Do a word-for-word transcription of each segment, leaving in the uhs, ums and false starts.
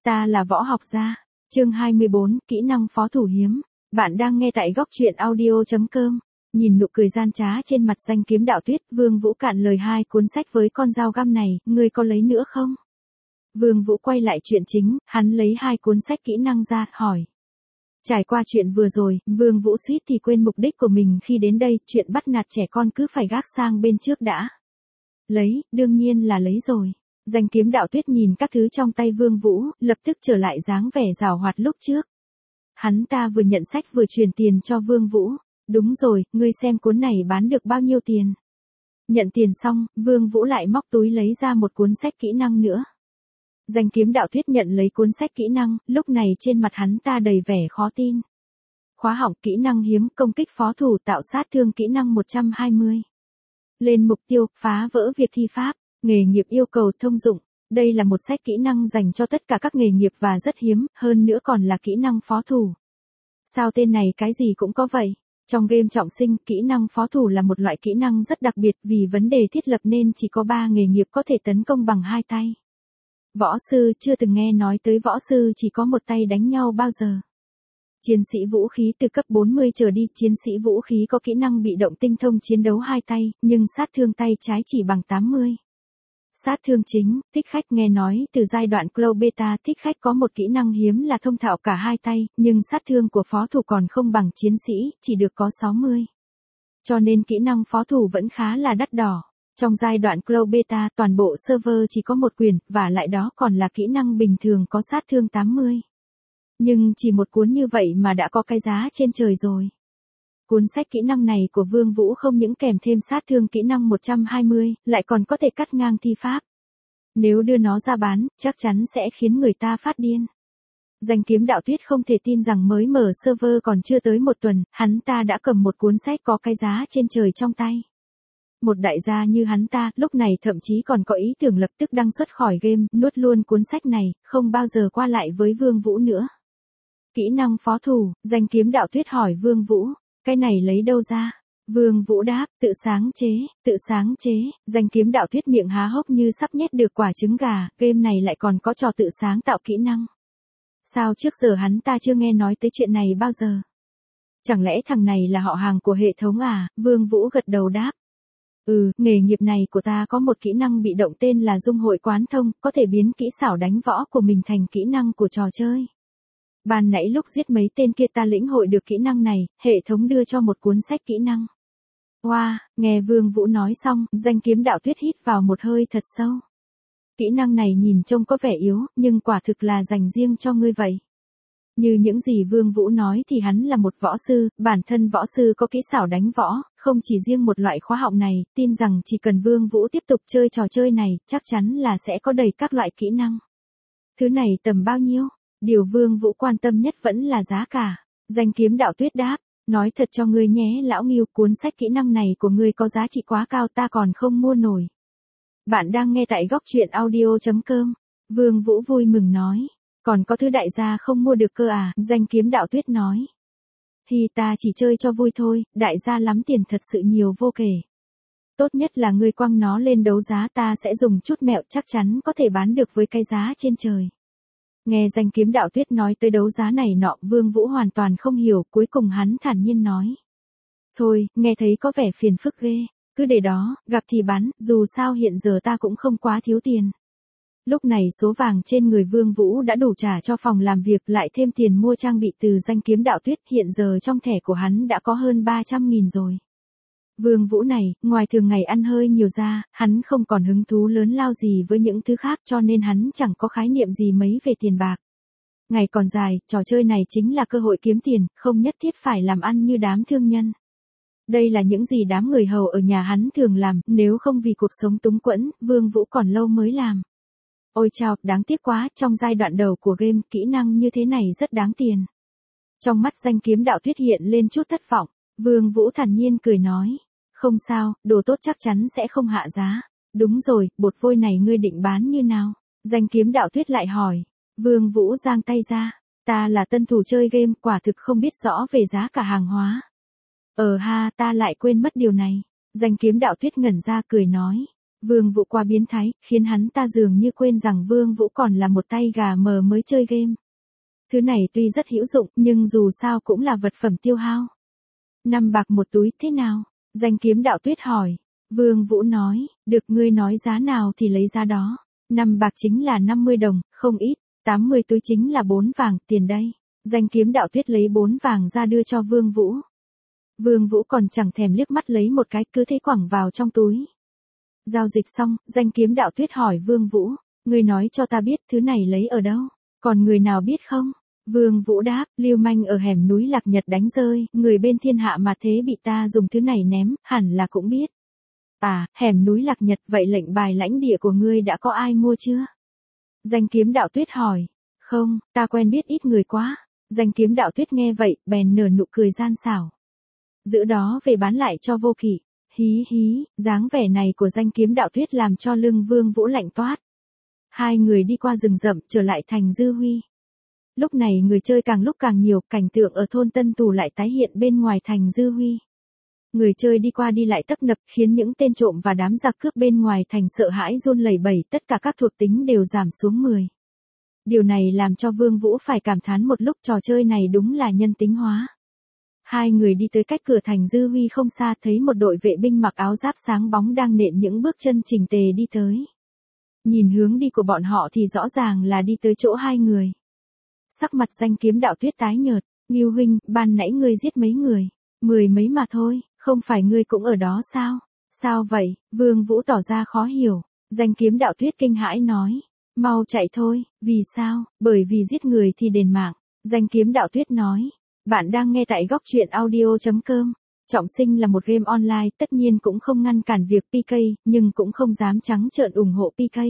Ta là võ học gia. Chương hai mươi bốn, kỹ năng phó thủ hiếm. Bạn đang nghe tại góc truyện audio chấm com. Nhìn nụ cười gian trá trên mặt Danh Kiếm Đạo Tuyết, Vương Vũ cạn lời hai cuốn sách với con dao găm này, ngươi có lấy nữa không? Vương Vũ quay lại chuyện chính, hắn lấy hai cuốn sách kỹ năng ra, hỏi. Trải qua chuyện vừa rồi, Vương Vũ suýt thì quên mục đích của mình khi đến đây, chuyện bắt nạt trẻ con cứ phải gác sang bên trước đã. Lấy, đương nhiên là lấy rồi. Danh Kiếm Đạo Tuyết nhìn các thứ trong tay Vương Vũ, lập tức trở lại dáng vẻ giàu hoạt lúc trước. Hắn ta vừa nhận sách vừa truyền tiền cho Vương Vũ. Đúng rồi, ngươi xem cuốn này bán được bao nhiêu tiền. Nhận tiền xong, Vương Vũ lại móc túi lấy ra một cuốn sách kỹ năng nữa. Danh Kiếm Đạo Tuyết nhận lấy cuốn sách kỹ năng, lúc này trên mặt hắn ta đầy vẻ khó tin. Khóa học kỹ năng hiếm, công kích phó thủ, tạo sát thương kỹ năng một trăm hai mươi. Lên mục tiêu, phá vỡ việc thi pháp, nghề nghiệp yêu cầu thông dụng. Đây là một sách kỹ năng dành cho tất cả các nghề nghiệp và rất hiếm, hơn nữa còn là kỹ năng phó thủ. Sao tên này cái gì cũng có vậy? Trong game trọng sinh, kỹ năng phó thủ là một loại kỹ năng rất đặc biệt vì vấn đề thiết lập nên chỉ có ba nghề nghiệp có thể tấn công bằng hai tay. Võ sư, chưa từng nghe nói tới võ sư chỉ có một tay đánh nhau bao giờ. Chiến sĩ vũ khí từ cấp bốn mươi trở đi, chiến sĩ vũ khí có kỹ năng bị động tinh thông chiến đấu hai tay, nhưng sát thương tay trái chỉ bằng tám mươi. Sát thương chính, thích khách nghe nói từ giai đoạn Cloud Beta thích khách có một kỹ năng hiếm là thông thạo cả hai tay, nhưng sát thương của phó thủ còn không bằng chiến sĩ, chỉ được có sáu mươi. Cho nên kỹ năng phó thủ vẫn khá là đắt đỏ. Trong giai đoạn Cloud Beta, toàn bộ server chỉ có một quyền, và lại đó còn là kỹ năng bình thường có sát thương tám mươi. Nhưng chỉ một cuốn như vậy mà đã có cái giá trên trời rồi. Cuốn sách kỹ năng này của Vương Vũ không những kèm thêm sát thương kỹ năng một trăm hai mươi, lại còn có thể cắt ngang thi pháp. Nếu đưa nó ra bán, chắc chắn sẽ khiến người ta phát điên. Danh Kiếm Đạo Tuyết không thể tin rằng mới mở server còn chưa tới một tuần, hắn ta đã cầm một cuốn sách có cái giá trên trời trong tay. Một đại gia như hắn ta, lúc này thậm chí còn có ý tưởng lập tức đăng xuất khỏi game, nuốt luôn cuốn sách này, không bao giờ qua lại với Vương Vũ nữa. Kỹ năng phó thủ, Danh Kiếm Đạo Tuyết hỏi Vương Vũ, cái này lấy đâu ra? Vương Vũ đáp, tự sáng chế, tự sáng chế. Danh Kiếm Đạo Tuyết miệng há hốc như sắp nhét được quả trứng gà, game này lại còn có trò tự sáng tạo kỹ năng. Sao trước giờ hắn ta chưa nghe nói tới chuyện này bao giờ? Chẳng lẽ thằng này là họ hàng của hệ thống à? Vương Vũ gật đầu đáp. Ừ, nghề nghiệp này của ta có một kỹ năng bị động tên là dung hội quán thông, có thể biến kỹ xảo đánh võ của mình thành kỹ năng của trò chơi. Ban nãy lúc giết mấy tên kia ta lĩnh hội được kỹ năng này, hệ thống đưa cho một cuốn sách kỹ năng. Wow, nghe Vương Vũ nói xong, Danh Kiếm Đạo Tuyết hít vào một hơi thật sâu. Kỹ năng này nhìn trông có vẻ yếu, nhưng quả thực là dành riêng cho ngươi vậy. Như những gì Vương Vũ nói thì hắn là một võ sư, bản thân võ sư có kỹ xảo đánh võ, không chỉ riêng một loại khóa học này, tin rằng chỉ cần Vương Vũ tiếp tục chơi trò chơi này, chắc chắn là sẽ có đầy các loại kỹ năng. Thứ này tầm bao nhiêu? Điều Vương Vũ quan tâm nhất vẫn là giá cả. Danh Kiếm Đạo Tuyết đáp, nói thật cho ngươi nhé lão Nghiêu, cuốn sách kỹ năng này của ngươi có giá trị quá cao ta còn không mua nổi. Bạn đang nghe tại góc truyện audio chấm com. Vương Vũ vui mừng nói, còn có thứ đại gia không mua được cơ à? Danh Kiếm Đạo Tuyết nói, thì ta chỉ chơi cho vui thôi, đại gia lắm tiền thật sự nhiều vô kể. Tốt nhất là ngươi quăng nó lên đấu giá, ta sẽ dùng chút mẹo chắc chắn có thể bán được với cái giá trên trời. Nghe Danh Kiếm Đạo Tuyết nói tới đấu giá này nọ, Vương Vũ hoàn toàn không hiểu, cuối cùng hắn thản nhiên nói. Thôi, nghe thấy có vẻ phiền phức ghê, cứ để đó, gặp thì bán, dù sao hiện giờ ta cũng không quá thiếu tiền. Lúc này số vàng trên người Vương Vũ đã đủ trả cho phòng làm việc, lại thêm tiền mua trang bị từ Danh Kiếm Đạo Tuyết, hiện giờ trong thẻ của hắn đã có hơn ba trăm nghìn rồi. Vương Vũ này, ngoài thường ngày ăn hơi nhiều ra, hắn không còn hứng thú lớn lao gì với những thứ khác cho nên hắn chẳng có khái niệm gì mấy về tiền bạc. Ngày còn dài, trò chơi này chính là cơ hội kiếm tiền, không nhất thiết phải làm ăn như đám thương nhân. Đây là những gì đám người hầu ở nhà hắn thường làm, nếu không vì cuộc sống túng quẫn, Vương Vũ còn lâu mới làm. Ôi chao, đáng tiếc quá, trong giai đoạn đầu của game, kỹ năng như thế này rất đáng tiền. Trong mắt Danh Kiếm Đạo Tuyết hiện lên chút thất vọng, Vương Vũ thản nhiên cười nói. Không sao, đồ tốt chắc chắn sẽ không hạ giá. Đúng rồi, bột vôi này ngươi định bán như nào? Danh Kiếm Đạo Tuyết lại hỏi. Vương Vũ giang tay ra. Ta là tân thủ chơi game, quả thực không biết rõ về giá cả hàng hóa. Ờ ha, ta lại quên mất điều này. Danh Kiếm Đạo Tuyết ngẩn ra cười nói. Vương Vũ quá biến thái, khiến hắn ta dường như quên rằng Vương Vũ còn là một tay gà mờ mới chơi game. Thứ này tuy rất hữu dụng, nhưng dù sao cũng là vật phẩm tiêu hao. Năm bạc một túi, thế nào? Danh kiếm đạo tuyết hỏi. Vương Vũ nói, được, ngươi nói giá nào thì lấy giá đó. Năm bạc chính là năm mươi đồng, không ít. tám mươi túi chính là bốn vàng, tiền đây. Danh kiếm đạo tuyết lấy bốn vàng ra đưa cho Vương Vũ. Vương Vũ còn chẳng thèm liếc mắt lấy một cái, cứ thế quẳng vào trong túi. Giao dịch xong, danh kiếm đạo tuyết hỏi Vương Vũ, ngươi nói cho ta biết thứ này lấy ở đâu, còn người nào biết không? Vương Vũ đáp, lưu manh ở hẻm núi Lạc Nhật đánh rơi, người bên thiên hạ mà thế bị ta dùng thứ này ném, hẳn là cũng biết. À, hẻm núi Lạc Nhật, vậy lệnh bài lãnh địa của ngươi đã có ai mua chưa? Danh kiếm đạo tuyết hỏi. Không, ta quen biết ít người quá. Danh kiếm đạo tuyết nghe vậy, bèn nở nụ cười gian xảo. Giữ đó về bán lại cho vô kỵ. Hí hí, dáng vẻ này của danh kiếm đạo tuyết làm cho lưng Vương Vũ lạnh toát. Hai người đi qua rừng rậm, trở lại thành Dư Huy. Lúc này người chơi càng lúc càng nhiều, cảnh tượng ở thôn Tân Tù lại tái hiện bên ngoài thành Dư Huy. Người chơi đi qua đi lại tấp nập, khiến những tên trộm và đám giặc cướp bên ngoài thành sợ hãi run lẩy bẩy, tất cả các thuộc tính đều giảm xuống mười. Điều này làm cho Vương Vũ phải cảm thán một lúc, trò chơi này đúng là nhân tính hóa. Hai người đi tới cách cửa thành Dư Huy không xa, thấy một đội vệ binh mặc áo giáp sáng bóng đang nện những bước chân chỉnh tề đi tới. Nhìn hướng đi của bọn họ thì rõ ràng là đi tới chỗ hai người. Sắc mặt danh kiếm đạo tuyết tái nhợt, Ngưu huynh, ban nãy ngươi giết mấy người? Mười mấy mà thôi, không phải ngươi cũng ở đó sao? Sao vậy? Vương Vũ tỏ ra khó hiểu. Danh kiếm đạo tuyết kinh hãi nói, mau chạy thôi. Vì sao? Bởi vì giết người thì đền mạng. Danh kiếm đạo tuyết nói, bạn đang nghe tại góc truyện audio chấm com. Trọng sinh là một game online, tất nhiên cũng không ngăn cản việc pê ca, nhưng cũng không dám trắng trợn ủng hộ pê ca.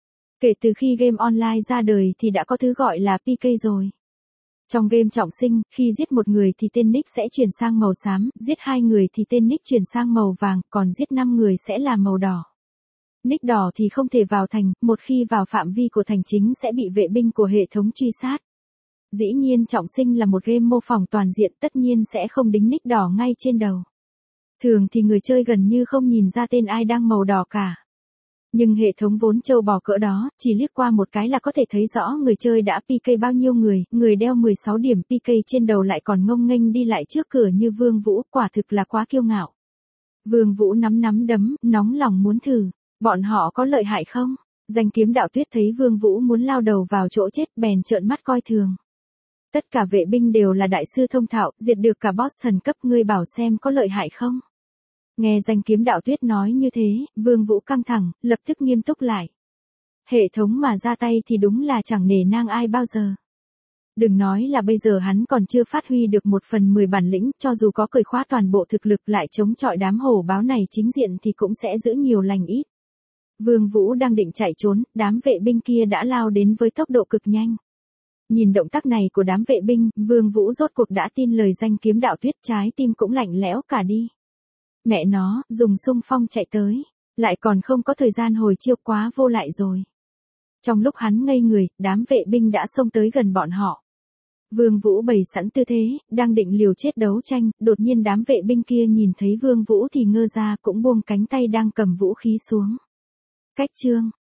Kể từ khi game online ra đời thì đã có thứ gọi là pê ca rồi. Trong game trọng sinh, khi giết một người thì tên nick sẽ chuyển sang màu xám, giết hai người thì tên nick chuyển sang màu vàng, còn giết năm người sẽ là màu đỏ. Nick đỏ thì không thể vào thành, một khi vào phạm vi của thành chính sẽ bị vệ binh của hệ thống truy sát. Dĩ nhiên trọng sinh là một game mô phỏng toàn diện, tất nhiên sẽ không đính nick đỏ ngay trên đầu. Thường thì người chơi gần như không nhìn ra tên ai đang màu đỏ cả. Nhưng hệ thống vốn trâu bò cỡ đó, chỉ liếc qua một cái là có thể thấy rõ người chơi đã pê ca bao nhiêu người, người đeo mười sáu điểm pê ca trên đầu lại còn ngông nghênh đi lại trước cửa như Vương Vũ, quả thực là quá kiêu ngạo. Vương Vũ nắm nắm đấm, nóng lòng muốn thử, bọn họ có lợi hại không? Danh kiếm đạo tuyết thấy Vương Vũ muốn lao đầu vào chỗ chết, bèn trợn mắt coi thường. Tất cả vệ binh đều là đại sư thông thạo, diệt được cả boss thần cấp, ngươi bảo xem có lợi hại không? Nghe danh kiếm đạo tuyết nói như thế, Vương Vũ căng thẳng, lập tức nghiêm túc lại. Hệ thống mà ra tay thì đúng là chẳng nể nang ai bao giờ. Đừng nói là bây giờ hắn còn chưa phát huy được một phần mười bản lĩnh, cho dù có cởi khóa toàn bộ thực lực lại chống chọi đám hổ báo này chính diện thì cũng sẽ giữ nhiều lành ít. Vương Vũ đang định chạy trốn, đám vệ binh kia đã lao đến với tốc độ cực nhanh. Nhìn động tác này của đám vệ binh, Vương Vũ rốt cuộc đã tin lời danh kiếm đạo tuyết, trái tim cũng lạnh lẽo cả đi. Mẹ nó, dùng xung phong chạy tới, lại còn không có thời gian hồi chiêu, quá vô lại rồi. Trong lúc hắn ngây người, đám vệ binh đã xông tới gần bọn họ. Vương Vũ bày sẵn tư thế, đang định liều chết đấu tranh, đột nhiên đám vệ binh kia nhìn thấy Vương Vũ thì ngơ ra, cũng buông cánh tay đang cầm vũ khí xuống. Cách chương,